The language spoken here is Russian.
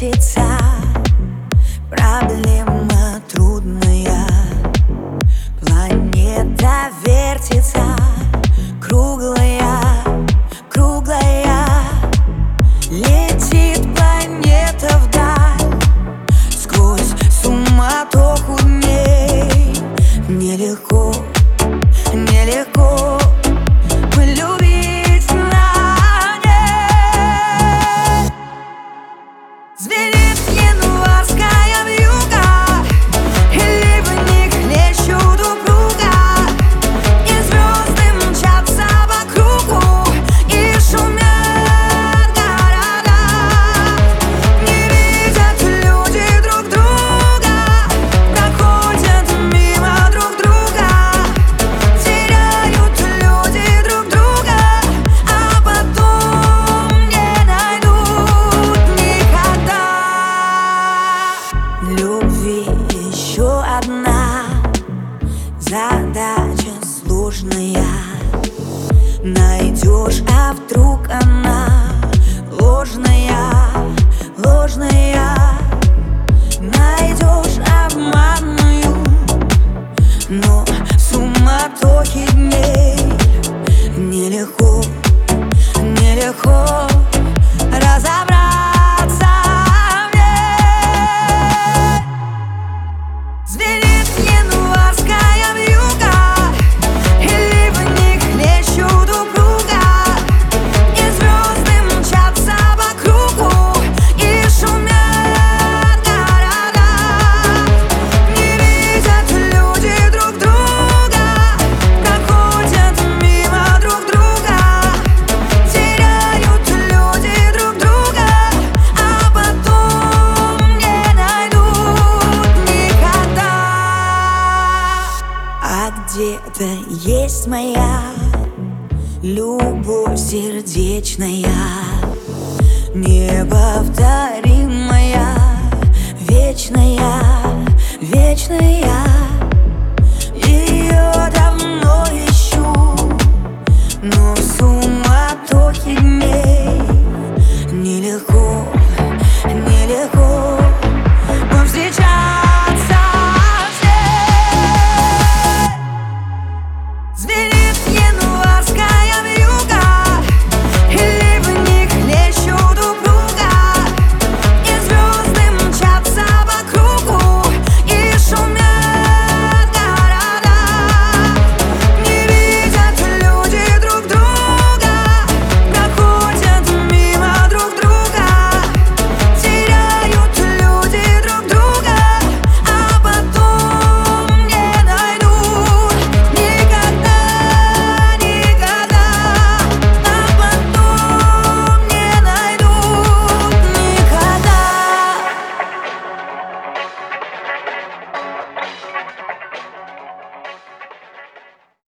вертится, проблема трудная. Планета вертится, круглая, круглая. Летит планета вдаль, сквозь суматоху дней. Нелегко, нелегко полюбить на ней. Звенит январская вьюга, и ливни хлещут упруга, и звезды мчатся по кругу, и шумят города. Не видят люди друг друга, проходят мимо друг друга. Теряют люди друг друга, а потом не найдут никогда. Любви еще одна задача сложная. Найдешь, а вдруг она ложная, ложная. Найдешь обманную, но в суматохе дней нелегко, нелегко разобраться в ней. Звенит январская вьюга, и ливни хлещут упруга, и звезды мчатся по кругу, и шумят города. Не видят люди друг друга, проходят мимо друг друга. Теряют люди друг друга, а потом не найдут никогда. А где-то есть моя любовь сердечная, неповторимая, вечная, вечная.